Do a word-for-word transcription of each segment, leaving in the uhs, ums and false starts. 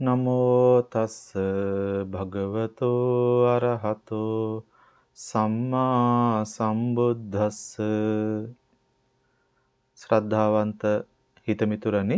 නමෝ තස්ස භගවතෝ අරහතෝ සම්මා සම්බුද්දස්ස. ශ්‍රද්ධාවන්ත හිතමිතුරනි,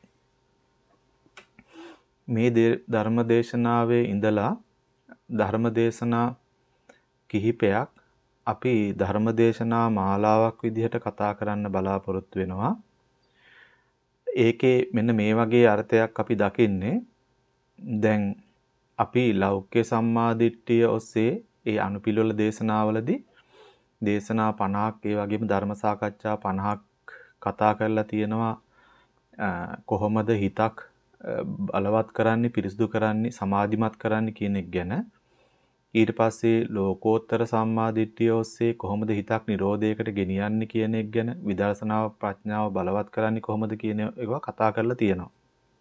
මේ ධර්මදේශනාවේ ඉඳලා ධර්මදේශනා කිහිපයක් අපි ධර්මදේශනා මාලාවක් විදිහට කතා කරන්න බලාපොරොත්තු වෙනවා. ඒකේ මෙන්න මේ වගේ අර්ථයක් අපි දකින්නේ. දැන් අපි ලෞකික සම්මාදිට්ඨිය ඔස්සේ ඒ අනුපිළිවෙල දේශනාවලදී දේශනා පනහක් ඒ වගේම ධර්ම සාකච්ඡා පනහක් කතා කරලා තියෙනවා. කොහොමද හිතක් බලවත් කරන්නේ, පිරිසිදු කරන්නේ, සමාධිමත් කරන්නේ කියන එක ගැන. ඊට පස්සේ ලෝකෝත්තර සම්මාදිට්ඨිය ඔස්සේ කොහොමද හිතක් නිරෝධයකට ගෙනියන්නේ කියන එක ගැන, විදර්ශනාව ප්‍රඥාව බලවත් කරන්නේ කොහොමද කියන ඒවා කතා කරලා තියෙනවා.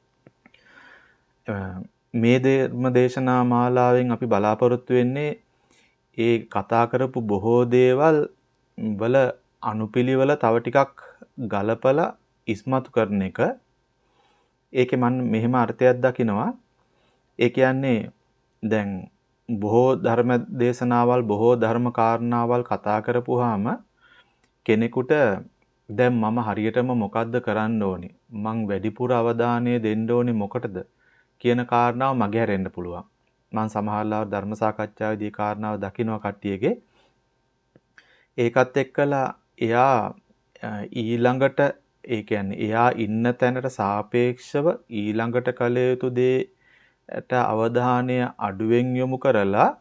මේ ධර්ම දේශනා මාලාවෙන් අපි බලාපොරොත්තු වෙන්නේ ඒ කතා කරපු බොහෝ දේවල් වල අනුපිළිවෙල තව ටිකක් ගලපලා ඉස්මතු කරන එක. ඒකේ මම මෙහෙම අර්ථයක් දකිනවා. ඒ කියන්නේ දැන් බොහෝ ධර්ම දේශනාවල්, බොහෝ ධර්ම කාරණාවල් කතා කරපුවාම කෙනෙකුට දැන් මම හරියටම මොකද්ද කරන්න ඕනේ, මං වැඩිපුර අවධානය දෙන්න ඕනේ මොකටද කියන කාරණාව මගේ හැරෙන්න පුළුවන්. මම සමහරවල් ධර්ම සාකච්ඡාවේදී කාරණාව දකින්න කට්ටියගේ ඒකත් එක්කලා එයා ඊළඟට ඒ කියන්නේ එයා ඉන්න තැනට සාපේක්ෂව ඊළඟට කළ යුතු දේට අවධානය අඩුවෙන් යොමු කරලා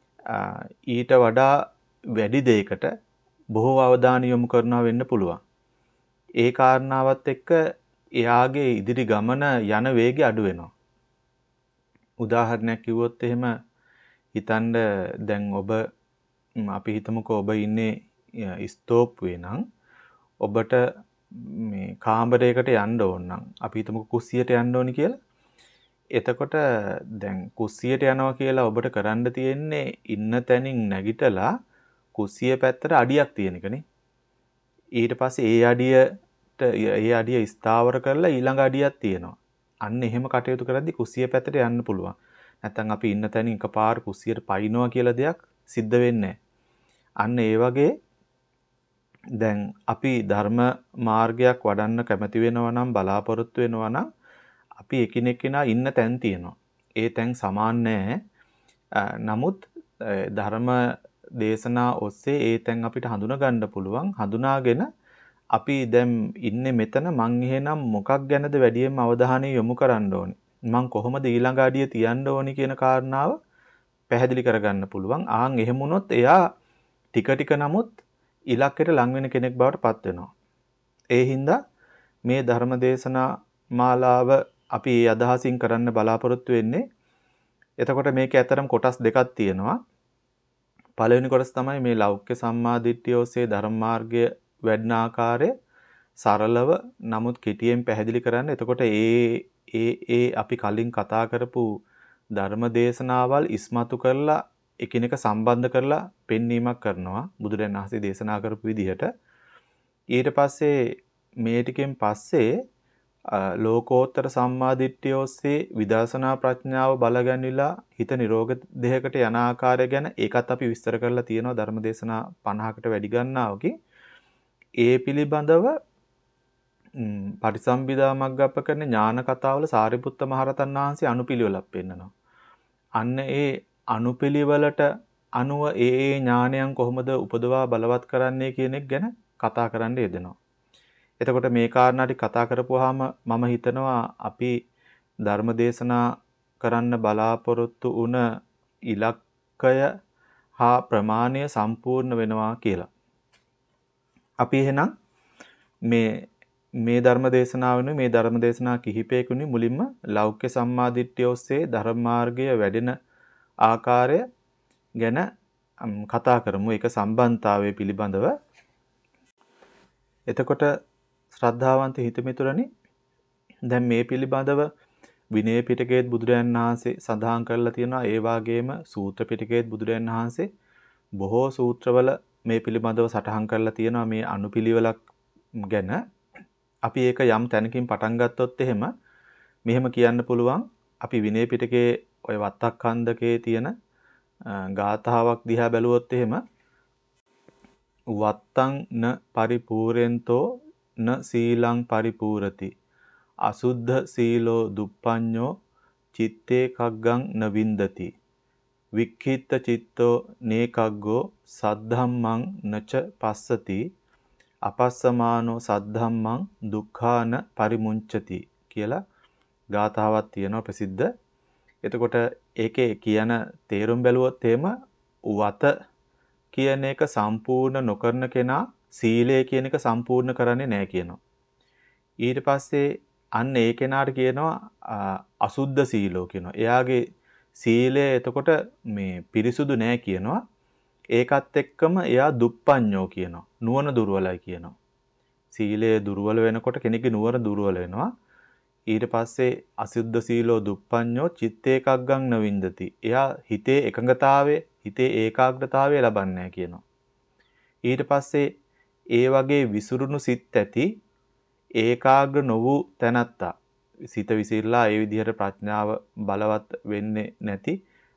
ඊට වඩා වැඩි දෙයකට බොහෝ අවධානය යොමු කරනවා වෙන්න පුළුවන්. ඒ කාරණාවත් එක්ක එයාගේ ඉදිරි ගමන යන වේගය අඩු වෙනවා. උදාහරණයක් කිව්වොත් එහෙම හිතන්න, දැන් ඔබ අපි හිතමුකෝ ඔබ ඉන්නේ ස්තෝප්පුවේ නම් ඔබට මේ කාමරයකට යන්න ඕන නම් අපි හිතමුකෝ කුස්සියට යන්න ඕනි කියලා. එතකොට දැන් කුස්සියට යනවා කියලා ඔබට කරන්න තියෙන්නේ ඉන්න තැනින් නැගිටලා කුස්සිය පැත්තට අඩියක් තියෙන එකනේ. ඊට පස්සේ ඒ අඩියට ඒ අඩිය ස්ථාවර කරලා ඊළඟ අඩියක් තියෙනවා. අන්න එහෙම කටයුතු කරද්දී කුස්සිය පැත්තට යන්න පුළුවන්. නැත්නම් අපි ඉන්න තැනින් එකපාර කුස්සියට පයින්නවා කියලා දෙයක් සිද්ධ වෙන්නේ නැහැ. අන්න ඒ වගේ දැන් අපි ධර්ම මාර්ගයක් වඩන්න කැමති වෙනවා නම්, බලාපොරොත්තු වෙනවා නම් අපි එකිනෙකනා ඉන්න තැන් තියෙනවා. ඒ තැන් සමාන නැහැ. නමුත් ධර්ම දේශනා ඔස්සේ ඒ තැන් අපිට හඳුනා ගන්න පුළුවන්. හඳුනාගෙන අපි දැන් ඉන්නේ මෙතන, මං එහෙනම් මොකක් ගැනද වැඩියෙන්ම අවධානය යොමු කරන්න ඕනේ, මං කොහොමද ඊළඟ අඩිය තියන්න ඕනි කියන කාරණාව පැහැදිලි කරගන්න පුළුවන්. ආන් එහෙම වුණොත් එයා ටික ටික නමුත් ඉලක්කයට ලං වෙන කෙනෙක් බවට පත් වෙනවා. ඒ හින්දා මේ ධර්ම දේශනා මාලාව අපි අදහසින් කරන්න බලාපොරොත්තු වෙන්නේ. එතකොට මේකේ ඇතරම් කොටස් දෙකක් තියෙනවා. පළවෙනි කොටස තමයි මේ ලෞකික සම්මාදිට්ඨිය ඔස්සේ ධර්ම මාර්ගය වැඩන ආකාරය සරලව නමුත් කෙටියෙන් පැහැදිලි කරන්න. එතකොට ඒ ඒ ඒ අපි කලින් කතා කරපු ධර්ම දේශනාවල් ඉස්මතු කරලා එකිනෙක සම්බන්ධ කරලා පෙන්වීමක් කරනවා බුදුරජාණන් වහන්සේ දේශනා කරපු විදිහට. ඊට පස්සේ මේ ටිකෙන් පස්සේ ලෝකෝත්තර සම්මාදිට්ඨිය ඔස්සේ විදර්ශනා ප්‍රඥාව බලගැන්විලා හිත නිරෝග දෙයකට යන ආකාරය ගැන ඒකත් අපි විස්තර කරලා තියෙනවා ධර්මදේශනා පනහකට වැඩි ගණනාවකින්. ඒ පිළිබඳව පටිසම්භිදා මග්ගප්පකරණ ඥාන කතාවල සාරිපුත්ත මහරහතන් වහන්සේ අනුපිළිවෙලක් පෙන්නනවා. අන්න ඒ අනුපිළිවෙලට අනුව ඒ ඒ ඥානයන් කොහොමද උපදවා බලවත් කරන්නේ කියන එක ගැන කතා කරන්න යෙදෙනවා. එතකොට මේ කාරණා ටික කතා කරපුවාම මම හිතනවා අපි ධර්ම දේශනා කරන්න බලාපොරොත්තු වුණ ඉලක්කය හා ප්‍රමාණය සම්පූර්ණ වෙනවා කියලා. අපි එහෙනම් මේ මේ ධර්ම දේශනාවෙනු මේ ධර්ම දේශනා කිහිපයකුනි මුලින්ම ලෞකික සම්මාදිට්ඨිය ඔස්සේ ධර්ම මාර්ගය වැඩෙන ආකාරය ගැන කතා කරමු. ඒක සම්බන්ධතාවය පිළිබඳව. එතකොට ශ්‍රද්ධාවන්ත හිතමිතුරනි, දැන් මේ පිළිබඳව විනය පිටකයේත් බුදුරජාණන් වහන්සේ සඳහන් කරලා තියෙනවා. ඒ වගේම සූත්‍ර පිටකයේත් බුදුරජාණන් වහන්සේ බොහෝ සූත්‍රවල මේ පිළිබඳව සටහන් කරලා තියෙනවා මේ අනුපිළිවෙලක් ගැන. අපි ඒක යම් තැනකින් පටන් ගත්තොත් එහෙම මෙහෙම කියන්න පුළුවන්. අපි විනය පිටකේ ඔය වත්තක්ඛන්දකේ තියෙන ගාථාවක් දිහා බැලුවොත් එහෙම වත්තං න පරිපූරෙන්තෝ න සීලං පරිපූරති අසුද්ධ සීලෝ දුප්පඤ්ඤෝ චිත්තේ කග්ගං න වින්දති වික්ඛිත්ත චිත්තෝ නේකග්ගෝ සද්ධම්මං නච පස්සති අපස්සමානෝ සද්ධම්මං දුක්ඛාන පරිමුංචති කියලා ගාථාවක් තියෙනවා ප්‍රසිද්ධ. එතකොට ඒකේ කියන තේරුම් බැලුවොත් එහෙම වත කියන එක සම්පූර්ණ නොකරන කෙනා සීලය කියන එක සම්පූර්ණ කරන්නේ නැහැ කියනවා. ඊට පස්සේ අන්න ඒ කෙනාට කියනවා අසුද්ධ සීලෝ කියනවා. එයාගේ සීලය එතකොට මේ පිරිසුදු නැහැ කියනවා. ඒකත් එක්කම එයා දුප්පඤ්ඤෝ කියනවා. නුවණ දුර්වලයි කියනවා. සීලය දුර්වල වෙනකොට කෙනෙක්ගේ නුවණ දුර්වල වෙනවා. ඊට පස්සේ අසුද්ධ සීලෝ දුප්පඤ්ඤෝ චිත්තේ කග්ගං න වින්දති. එයා හිතේ එකඟතාවය, හිතේ ඒකාග්‍රතාවය ලබන්නේ නැහැ කියනවා. ඊට පස්සේ ඒ වගේ විසුරුණු සිත් ඇති ඒකාග්‍ර නොවූ තැනැත්තා සිත විසිරලා ඒ විදිහට ප්‍රඥාව බලවත් වෙන්නේ නැති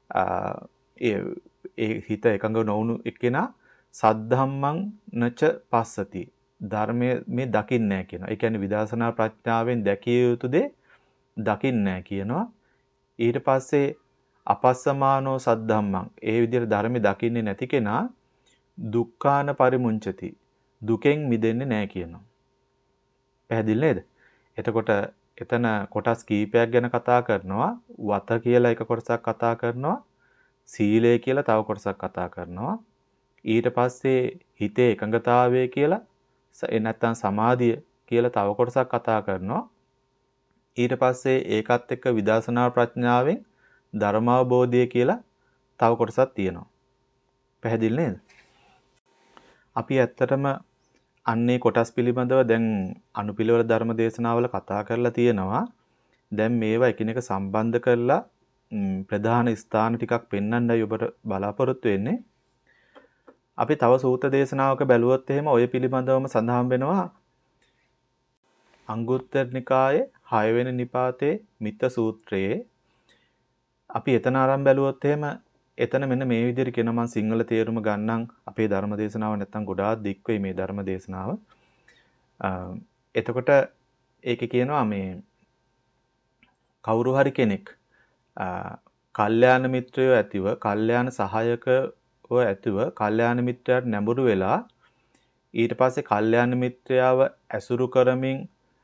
ඒ හිත එකඟ නොවුණු එක්කෙනා සද්ධම්මං නච පස්සති ධර්මයේ මේ දකින්නේ නැහැ කියනවා. ඒ කියන්නේ විදර්ශනා ප්‍රඥාවෙන් දැකිය යුතු දේ දකින්නේ නැහැ කියනවා. ඊට පස්සේ අපස්සමානෝ සද්ධම්මං ඒ විදිහට ධර්මයේ දකින්නේ නැති කෙනා දුක්ඛාන පරිමුංචති දුකෙන් මිදෙන්නේ නැහැ කියනවා. පැහැදිලි නේද? එතකොට එතන කොටස් කීපයක් ගැන කතා කරනවා. වත කියලා එක කොටසක් කතා කරනවා. සීලය කියලා තව කොටසක් කතා කරනවා. ඊට පස්සේ හිතේ එකඟතාවය කියලා ඒ නැත්තම් සමාධිය කියලා තව කොටසක් කතා කරනවා. ඊට පස්සේ ඒකත් එක්ක විදර්ශනා ප්‍රඥාවෙන් ධර්මාවබෝධය කියලා තව කොටසක් තියෙනවා. පැහැදිලි නේද? අපි ඇත්තටම අන්නේ කොටස් පිළිබඳව දැන් අනුපිළිවෙල ධර්ම දේශනාවල කතා කරලා තියෙනවා. දැන් මේවා එකිනෙක සම්බන්ධ කරලා ප්‍රධාන ස්ථාන ටිකක් පෙන්වන්නයි ඔබට බලාපොරොත්තු වෙන්නේ. අපි තව සූත්‍ර දේශනාවක බැලුවොත් එහෙම ඔය පිළිබඳවම සඳහන් වෙනවා. අංගුත්තර නිකායේ හය වෙනි නිපාතේ මිත්ත සූත්‍රයේ අපි එතන ආරම්භ බැලුවොත් එහෙම එතන මෙන්න මේ විදිහට කියන මම සිංහල තේරුම ගන්නම් අපේ ධර්ම දේශනාව නැත්තම් ගොඩාක් දික් වෙයි මේ ධර්ම දේශනාව. එතකොට ඒකේ කියනවා මේ කවුරු හරි කෙනෙක් කල්යාණ මිත්‍රයෝ ඇතිව කල්යාණ සහායකව ඇතිව කල්යාණ මිත්‍රයාට නැඹුරු වෙලා ඊට පස්සේ කල්යාණ මිත්‍රයාව ඇසුරු කරමින්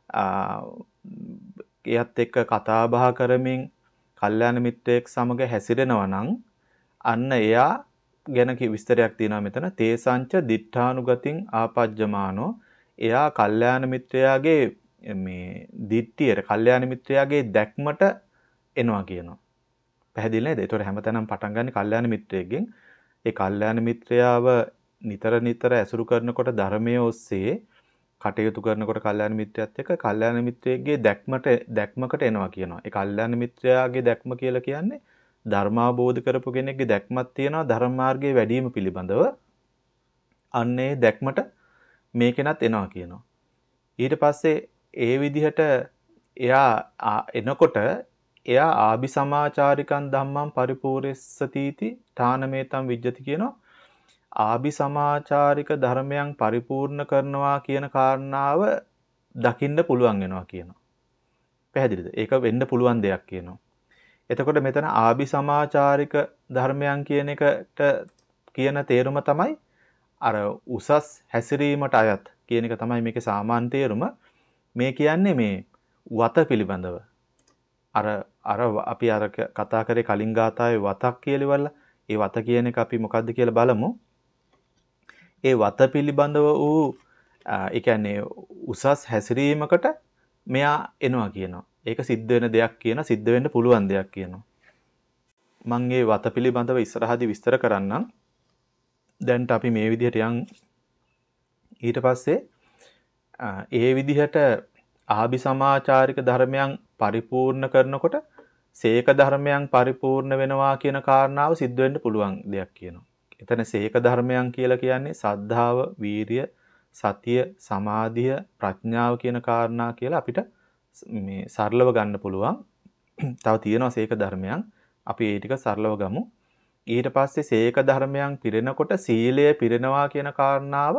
එයත් එක්ක කතා බහ කරමින් කල්යාණ මිත්‍රයෙක් සමග හැසිරෙනවා නම් අන්න එයා ගැන කි විස්තරයක් තියෙනවා මෙතන. තේසංච දිඨානුගතින් ආපජ්ජමානෝ එයා කල්යාණ මිත්‍රයාගේ මේ දිට්ඨියට කල්යාණ මිත්‍රයාගේ දැක්මට එනවා කියනවා. පැහැදිලි නේද? ඒතකොට හැමතැනම පටන් ගන්න කල්යාණ මිත්‍රයෙක්ගෙන්. ඒ කල්යාණ මිත්‍රයාව නිතර නිතර ඇසුරු කරනකොට ධර්මයේ ඔස්සේ කටයුතු කරනකොට කල්යාණ මිත්‍රයත් එක්ක කල්යාණ මිත්‍රයෙක්ගේ දැක්මට දැක්මකට එනවා කියනවා. ඒ කල්යාණ මිත්‍රයාගේ දැක්ම කියලා කියන්නේ ධර්මාබෝධ කරපු කෙනෙක්ගේ දැක්මක් තියෙනවා ධර්ම මාර්ගයේ වැඩිම පිළිබඳව. අන්නේ දැක්මට මේ කෙනත් එනවා කියනවා. ඊට පස්සේ ඒ විදිහට එයා එනකොට එයා ආභි සමාචාරිකං ධම්මං පරිපූර්ණස්සතිති ඨානමේතං විජ්ජති කියනවා. ආභි සමාචාරික ධර්මයන් පරිපූර්ණ කරනවා කියන කාරණාව දකින්න පුළුවන් වෙනවා කියනවා. පැහැදිලිද? ඒක වෙන්න පුළුවන් දෙයක් කියනවා. එතකොට මෙතන ආභි සමාචාරික ධර්මයන් කියන එකට කියන තේරුම තමයි අර උසස් හැසිරීමට අයත් කියන එක තමයි මේකේ සාමාන්‍ය තේරුම. මේ කියන්නේ මේ වත පිළිබඳව. අර අර අපි අර කතා කරේ කලින් ගාථාවේ වතක් කියලාවල ඒ වත කියන එක අපි මොකද්ද කියලා බලමු. ඒ වත පිළිබඳව වූ ඒ කියන්නේ උසස් හැසිරීමකට මෙයා එනවා කියනවා. ඒක සිද්ධ වෙන දෙයක් කියන සිද්ධ වෙන්න පුළුවන් දෙයක් කියනවා. මම මේ වත පිළිබඳව ඉස්සරහදී විස්තර කරන්නම්. දැන්ට අපි මේ විදිහට යන් ඊට පස්සේ ඒ විදිහට ආභි සමාචාරික ධර්මයන් පරිපූර්ණ කරනකොට සේක ධර්මයන් පරිපූර්ණ වෙනවා කියන කාරණාව සිද්ධ වෙන්න පුළුවන් දෙයක් කියනවා. එතන සේක ධර්මයන් කියලා කියන්නේ සද්ධාව, වීරිය, සතිය, සමාධිය, ප්‍රඥාව කියන කාරණා කියලා අපිට මේ සරලව ගන්න පුළුවන්. තව තියෙනවා සීක ධර්මයන්. අපි ඒ ටික සරලව ගමු. ඊට පස්සේ සීක ධර්මයන් පිරෙනකොට සීලය පිරෙනවා කියන කාරණාව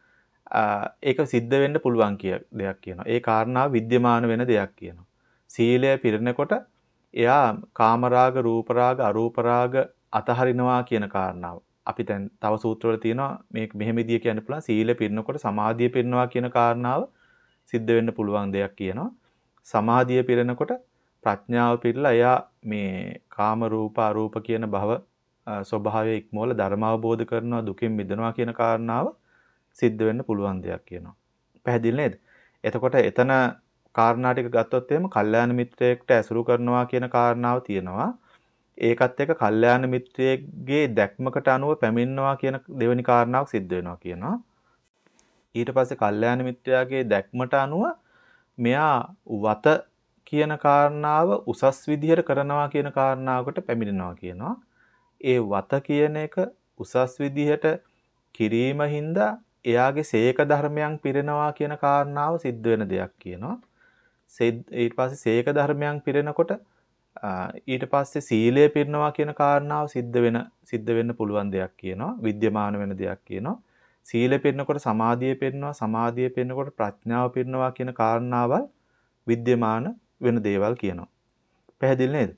ඒක සිද්ධ වෙන්න පුළුවන් කිය දෙයක් කියනවා. ඒ කාරණාව විද්‍යමාන වෙන දෙයක් කියනවා. සීලය පිරෙනකොට එයා කාමරාග, රූපරාග, අරූපරාග අතහරිනවා කියන කාරණාව. අපි දැන් තව සූත්‍රවල තියෙනවා මේක මෙහෙම විදිය කියන්න පුළුවන්. සීලය පිරෙනකොට සමාධිය පිරෙනවා කියන කාරණාව සිද්ධ වෙන්න පුළුවන් දෙයක් කියනවා. සමාධිය පිරෙනකොට ප්‍රඥාව පිරලා එයා මේ කාම රූප අරූප කියන භව ස්වභාවය ඉක්මවල ධර්ම අවබෝධ කරනවා, දුකින් මිදෙනවා කියන කාරණාව සිද්ධ වෙන්න පුළුවන් දෙයක් කියනවා. පැහැදිලි නේද? එතකොට එතන කාරණා ටික ගත්තොත් එහෙම කල්යාණ මිත්‍රයෙක්ට ඇසුරු කරනවා කියන කාරණාව තියෙනවා. ඒකත් එක්ක කල්යාණ මිත්‍රයෙක්ගේ දැක්මකට අනුව පැමිණෙනවා කියන දෙවෙනි කාරණාවක් සිද්ධ වෙනවා කියනවා. ඊට පස්සේ කල්යාණ මිත්‍රයාගේ දැක්මට අනුව මෙයා වත කියන කාරණාව උසස් විදිහට කරනවා කියන කාරණාවකට පැමිණෙනවා කියනවා. ඒ වත කියන එක උසස් විදිහට කිරීම හින්දා එයාගේ සීක ධර්මයන් පිරෙනවා කියන කාරණාව සිද්ධ වෙන දෙයක් කියනවා. ඊට පස්සේ සීක ධර්මයන් පිරෙනකොට ඊට පස්සේ සීලය පිරෙනවා කියන කාරණාව සිද්ධ වෙන සිද්ධ වෙන්න පුළුවන් දෙයක් කියනවා. විද්‍යමාන වෙන දෙයක් කියනවා. සීලය පිරෙනකොට සමාධිය පිරෙනවා, සමාධිය පිරෙනකොට ප්‍රඥාව පිරෙනවා කියන කාරණාවල් විද්‍යමාන වෙන දේවල් කියනවා. පැහැදිලි නේද?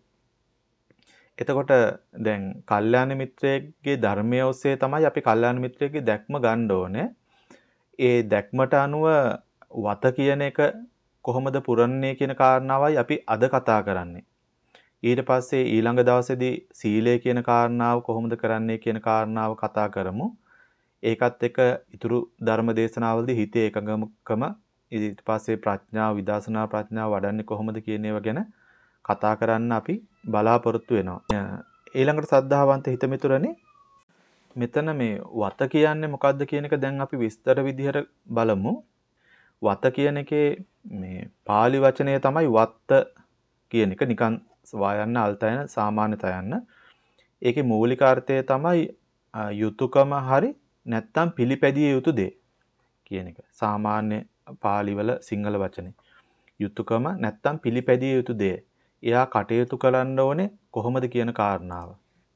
එතකොට දැන් කල්යාණ මිත්‍රයෙක්ගේ ධර්මයේ ඔස්සේ තමයි අපි කල්යාණ මිත්‍රයෙක්ගේ දැක්ම ගන්න ඕනේ. ඒ දැක්මට අනුව වත කියන එක කොහොමද පුරන්නේ කියන කාරණාවයි අපි අද කතා කරන්නේ. ඊට පස්සේ ඊළඟ දවසේදී සීලය කියන කාරණාව කොහොමද කරන්නේ කියන කාරණාව කතා කරමු. ඒකත් එක්ක ඊතුරු ධර්ම දේශනාවලදී හිතේ එකඟකම ඊට පස්සේ ප්‍රඥාව විදර්ශනා ප්‍රඥාව වඩන්නේ කොහොමද කියන ඒවා ගැන කතා කරන්න අපි බලාපොරොත්තු වෙනවා. ඊළඟට සද්ධාවන්ත හිතමිතුරනේ මෙතන මේ වත කියන්නේ මොකද්ද කියන එක දැන් අපි විස්තර විදිහට බලමු. වත කියන එකේ මේ pāli වචනය තමයි වත්ත කියන එක නිකන් වායන්න අල්තයන සාමාන්‍ය තයන්න. ඒකේ මූලික අර්ථය තමයි යුතුයකම හරි නැත්තම් පිළිපැදිය යුතු දේ කියන එක. සාමාන්‍ය pāli වල සිංහල වචනේ. යුතුයකම නැත්තම් පිළිපැදිය යුතු දේ. එයා කටයුතු කරන්න ඕනේ කොහොමද කියන කාරණාව.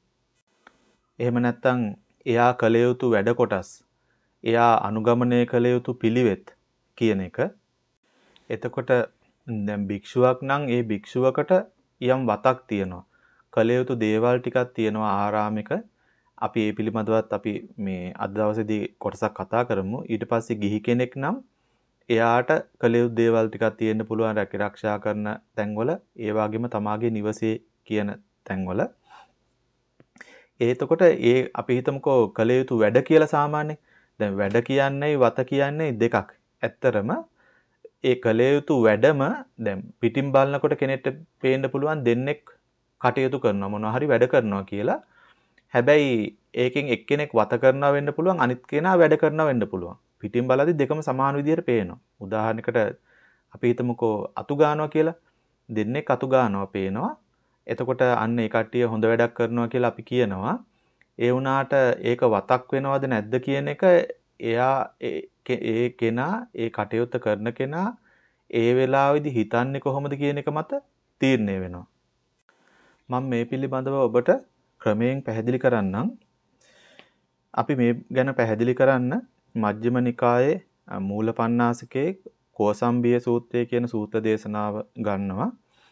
එහෙම නැත්තම් එයා කළ යුතු වැඩ කොටස්, එයා අනුගමනය කළ යුතු පිළිවෙත් කියන එක. එතකොට දැන් භික්ෂුවක් නම් ඒ භික්ෂුවකට යම් වතක් තියෙනවා. කළ යුතු දේවල් ටිකක් තියෙනවා ආරාමික. අපි ඒ පිළිබඳවත් අපි මේ අද දවසේදී කොටසක් කතා කරමු. ඊට පස්සේ ගිහි කෙනෙක් නම් එයාට කළ යුතු දේවල් ටිකක් තියෙන්න පුළුවන් රැකිරක්ෂා කරන තැන්වල, ඒ වගේම තමාගේ නිවසේ කියන තැන්වල. එතකොට ඒ අපි හිතමුකෝ කළ යුතු වැඩ කියලා සාමාන්‍යයෙන්. දැන් වැඩ කියන්නේ වත කියන්නේ දෙකක්. ඇත්තරම ඒ කළ යුතු වැඩම දැන් පිටින් බලනකොට කෙනෙක්ට පේන්න පුළුවන් දෙන්නෙක් කටයුතු කරනවා මොනවා හරි වැඩ කරනවා කියලා. හැබැයි ඒකෙන් එක්කෙනෙක් වත කරනවා වෙන්න පුළුවන්, අනිත් කෙනා වැඩ කරනවා වෙන්න පුළුවන්. පිටින් බලද්දි දෙකම සමාන විදිහට පේනවා. උදාහරණයකට අපි හිතමුකෝ අතු ගන්නවා කියලා. දෙන්නෙක් අතු ගන්නවා පේනවා. එතකොට අන්න ඒ කට්ටිය හොඳ වැඩක් කරනවා කියලා අපි කියනවා. ඒ වුණාට ඒක වතක් වෙනවද නැද්ද කියන එක එයා ඒ කෙනා ඒ කටයුත්ත කරන කෙනා ඒ වෙලාවේදී හිතන්නේ කොහොමද කියන එක මත තීරණය වෙනවා. මම මේ පිළිබඳව ඔබට ක්‍රමයෙන් පැහැදිලි කරන්නම්. අපි මේ ගැන පැහැදිලි කරන්න මජ්ක්‍ධිම නිකායේ මූලපණ්ණාසිකේ කෝසම්බිය සූත්‍රය කියන සූත්‍ර දේශනාව ගන්නවා.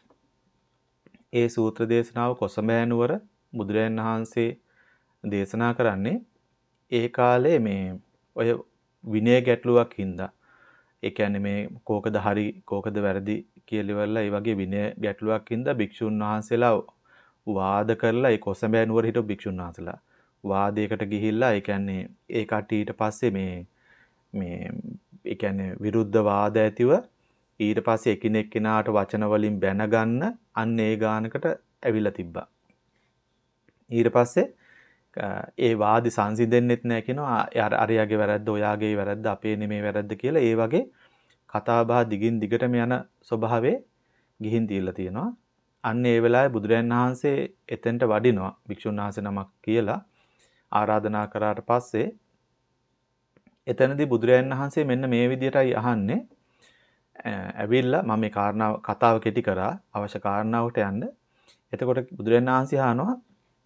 ඒ සූත්‍ර දේශනාව කොසඹෑ නුවර බුදුරජාණන් වහන්සේ දේශනා කරන්නේ ඒ කාලේ මේ ඔය විනය ගැටලුවක් හින්දා. ඒ කියන්නේ මේ කෝකද හරි කෝකද වැරදි කියලා ඉවරලා ඒ වගේ විනය ගැටලුවක් හින්දා භික්ෂුන් වහන්සේලා වාද කරලා ඒ කොසඹෑ නුවර හිටපු භික්ෂුන් වහන්සේලා වාදයකට ගිහිල්ලා ඒ කියන්නේ ඒ කට්ටිය ඊට පස්සේ මේ මේ ඒ කියන්නේ විරුද්ධ වාද ඇතිව ඊට පස්සේ එකිනෙක කෙනාට වචන වලින් බැන ගන්න අන්න ඒ ගානකට ඇවිල්ලා තිබ්බා. ඊට පස්සේ ඒ වාදි සංසිඳෙන්නෙත් නැහැ කියනවා. අරයාගේ වැරද්ද, ඔයාගේ වැරද්ද, අපේ නෙමේ වැරද්ද කියලා ඒ වගේ කතා බහ දිගින් දිගටම යන ස්වභාවයේ ගිහින් තියලා තියෙනවා. අන්න ඒ වෙලාවේ බුදුරජාණන් වහන්සේ එතෙන්ට වඩිනවා. භික්ෂුන් වහන්සේ නමක් කියලා ආරාධනා කරාට පස්සේ එතනදී බුදුරජාණන් වහන්සේ මෙන්න මේ විදිහටයි අහන්නේ. ඇවිල්ලා මම මේ කාරණාව කතාව කෙටි කරා අවශ්‍ය කාරණාවට යන්න. එතකොට බුදුරජාණන් වහන්සේ අහනවා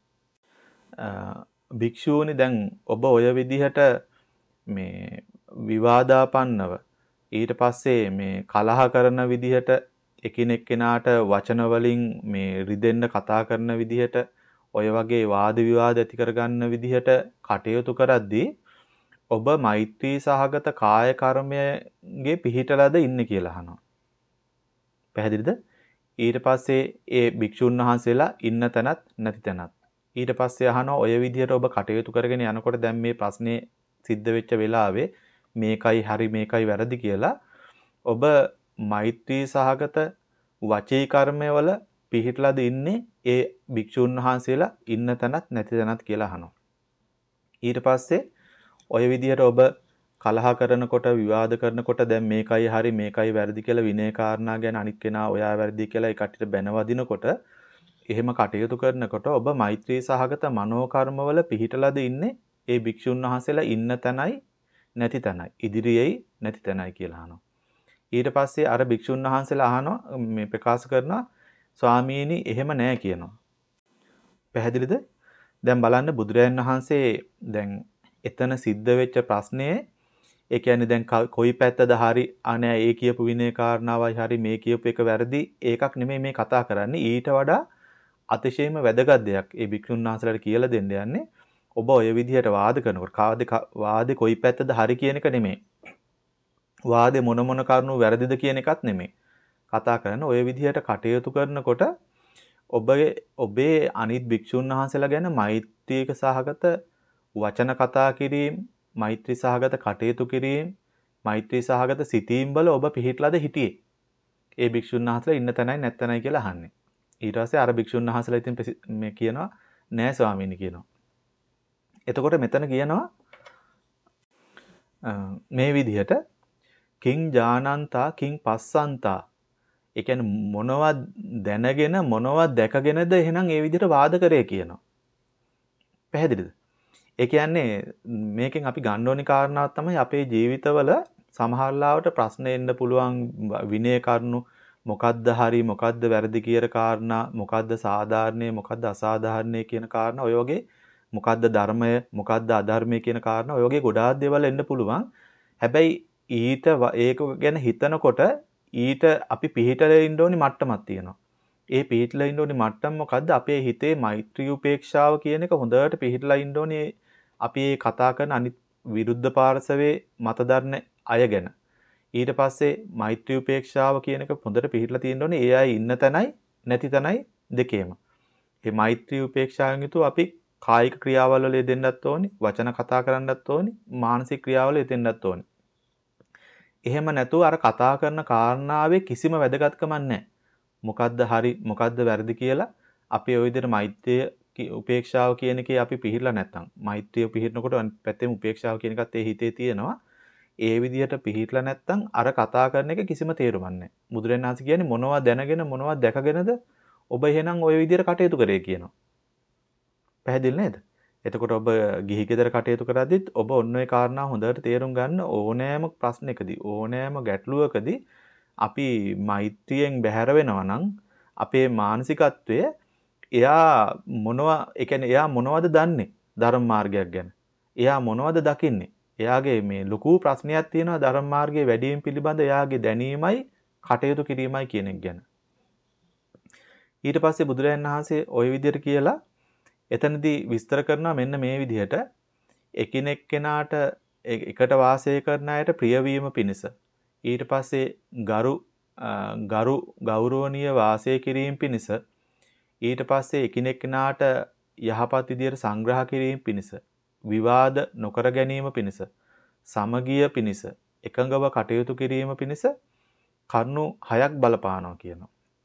භික්ෂූනි දැන් ඔබ ඔය විදිහට මේ විවාදාපන්නව ඊට පස්සේ මේ කලහ කරන විදිහට එකිනෙක කෙනාට වචන වලින් මේ රිදෙන්න කතා කරන විදිහට ඔය වගේ වාද විවාද ඇති කරගන්න විදිහට කටයුතු කරද්දී ඔබ මෛත්‍රී සහගත කාය කර්මයේ පිහිටලාද ඉන්නේ කියලා අහනවා. පැහැදිලිද? ඊට පස්සේ ඒ භික්ෂුන් වහන්සේලා ඉන්න තැනත් නැති තැනත්. ඊට පස්සේ අහනවා ඔය විදිහට ඔබ කටයුතු කරගෙන යනකොට දැන් මේ ප්‍රශ්නේ සිද්ධ වෙච්ච වෙලාවේ මේකයි හරි මේකයි වැරදි කියලා ඔබ මෛත්‍රී සහගත වචී කර්මවල පිහිටලාද ඉන්නේ ඒ භික්ෂුන් වහන්සේලා ඉන්න තැනත් නැති තැනත් කියලා අහනවා. ඊට පස්සේ ඔය විදිහට ඔබ කලහ කරනකොට විවාද කරනකොට දැන් මේකයි හරි මේකයි වැරදි කියලා විනය කාරණා ගැන අනිත් කෙනා ඔයා වැරදි කියලා ඒ කට්ටියට බැනවදිනකොට එහෙම කටයුතු කරනකොට ඔබ මෛත්‍රී සහගත මනෝ කර්මවල පිහිටලාද ඉන්නේ ඒ භික්ෂුන් වහන්සේලා ඉන්න තැනයි නැති තැනයි ඉදිරියේයි නැති තැනයි කියලා අහනවා. ඊට පස්සේ අර භික්ෂුන් වහන්සේලා අහනවා මේ ප්‍රකාශ කරනවා ස්වාමීනි එහෙම නෑ කියනවා. පැහැදිලිද? දැන් බලන්න බුදුරජාණන් වහන්සේ දැන් එතන සිද්ධ වෙච්ච ප්‍රශ්නේ ඒ කියන්නේ දැන් කොයි පැත්තද හරි අනේ ඒ කියපු විනය කාරණාවයි හරි මේ කියපු එක වැරදි ඒකක් නෙමෙයි මේ කතා කරන්නේ. ඊට වඩා අතිශයින්ම වැදගත් දෙයක් ඒ භික්ෂුන් වහන්සේලාට කියලා දෙන්න යන්නේ ඔබ ඔය විදිහට වාද කරනකොට කාද වාදේ කොයි පැත්තද හරි කියන එක නෙමෙයි. වාදේ මොන මොන කරුණු වැරදිද කියන එකත් නෙමෙයි. කතා කරන ඔය විදිහට කටයුතු කරනකොට ඔබේ ඔබේ අනිත් භික්ෂුන් වහන්සේලා ගැන මෛත්‍රියක සහගත වචන කතා කිරීම, මෛත්‍රී සහගත කටයුතු කිරීම, මෛත්‍රී සහගත සිතීම් වල ඔබ පිහිටලාද හිටියේ. ඒ භික්ෂුන් වහන්සේලා ඉන්න තැනයි නැත්නයි කියලා අහන්නේ. ඊට පස්සේ අර භික්ෂුන් වහන්සේලා ඉතින් මේ කියනවා නෑ ස්වාමීනි කියනවා. එතකොට මෙතන කියනවා මේ විදිහට කිං ජානන්තා කිං පස්සන්තා ඒ කියන්නේ මොනවද දැනගෙන මොනවද දැකගෙනද එහෙනම් ඒ විදිහට වාද කරේ කියනවා. පැහැදිලිද? ඒ කියන්නේ මේකෙන් අපි ගන්න ඕනි කාරණාවක් තමයි අපේ ජීවිතවල සමහරලාවට ප්‍රශ්න එන්න පුළුවන් විනය කරුණු මොකද්ද හරි මොකද්ද වැරදි කියන කාරණා මොකද්ද සාධාරණේ මොකද්ද අසාධාරණේ කියන කාරණා ඔය වගේ මොකද්ද ධර්මය මොකද්ද අධර්මය කියන කාරණා ඔය වගේ ගොඩාක් දේවල් එන්න පුළුවන්. හැබැයි ඊට ඒක ගැන හිතනකොට ඊට අපි පිළිහිටලා ඉන්න ඕනි මට්ටමක් තියෙනවා. ඒ පිළිහිටලා ඉන්න ඕනි මට්ටම මොකද්ද? අපේ හිතේ මෛත්‍රී උපේක්ෂාව කියන එක හොඳට පිළිහිටලා ඉන්න ඕනි. අපි මේ කතා කරන අනිත් විරුද්ධ පාර්ශවයේ මත දරන අය ගැන. ඊට පස්සේ මෛත්‍රී උපේක්ෂාව කියන එක හොඳට පිළිහිටලා තියෙන්න ඕනේ. ඒ අය ඉන්න තැනයි නැති තැනයි දෙකේම. මේ මෛත්‍රී උපේක්ෂාවෙන් යුතුව අපි කායික ක්‍රියාවල් වල යෙදෙන්නත් ඕනි, වචන කතා කරන්නත් ඕනි, මානසික ක්‍රියාවල යෙදෙන්නත් ඕනි. එහෙම නැතුව අර කතා කරන කාරණාවේ කිසිම වැදගත්කමක් නැහැ. මොකද්ද හරි මොකද්ද වැරදි කියලා අපි ওই විදිහට මෛත්‍රිය උපේක්ෂාව කියන එකේ අපි පිළිහිලා නැත්තම් මෛත්‍රිය පිළිහිනකොට අනිත් පැත්තෙම උපේක්ෂාව කියන එකත් ඒ හිතේ තියෙනවා. ඒ විදිහට පිළිහිලා නැත්තම් අර කතා කරන එක කිසිම තේරුමක් නැහැ. බුදුරජාණන් වහන්සේ කියන්නේ මොනවා දැනගෙන මොනවා දැකගෙනද ඔබ එහෙනම් ওই විදිහට කටයුතු කරේ කියනවා. පැහැදිලි නේද? එතකොට ඔබ ගිහි ගෙදර කටයුතු කරද්දිත් ඔබ ඔන්න ඔය කාරණා හොඳට තේරුම් ගන්න ඕනෑම ප්‍රශ්නයකදී ඕනෑම ගැටලුවකදී අපි මෛත්‍රියෙන් බැහැර වෙනවා නම් අපේ මානසිකත්වය එයා මොනවා ඒ කියන්නේ එයා මොනවද දන්නේ ධර්ම මාර්ගයක් ගැන. එයා මොනවද දකින්නේ? එයාගේ මේ ලොකු ප්‍රශ්නයක් තියෙනවා ධර්ම මාර්ගයේ වැඩිම පිළිබඳ එයාගේ දැනීමයි කටයුතු කිරීමයි කියන එක ගැන. ඊට පස්සේ බුදුරජාණන් වහන්සේ ওই විදිහට කියලා එතනදී විස්තර කරනවා මෙන්න මේ විදිහට එකිනෙක කෙනාට එකට වාසය කරන අයට ප්‍රියවීම පිණිස ඊට පස්සේ ගරු ගරු ගෞරවනීය වාසය කිරීම පිණිස ඊට පස්සේ එකිනෙක කෙනාට යහපත් විදියට සංග්‍රහ කිරීම පිණිස විවාද නොකර ගැනීම පිණිස සමගිය පිණිස එකඟව කටයුතු කිරීම පිණිස කරුණු හයක් බලපානවා කියනවා.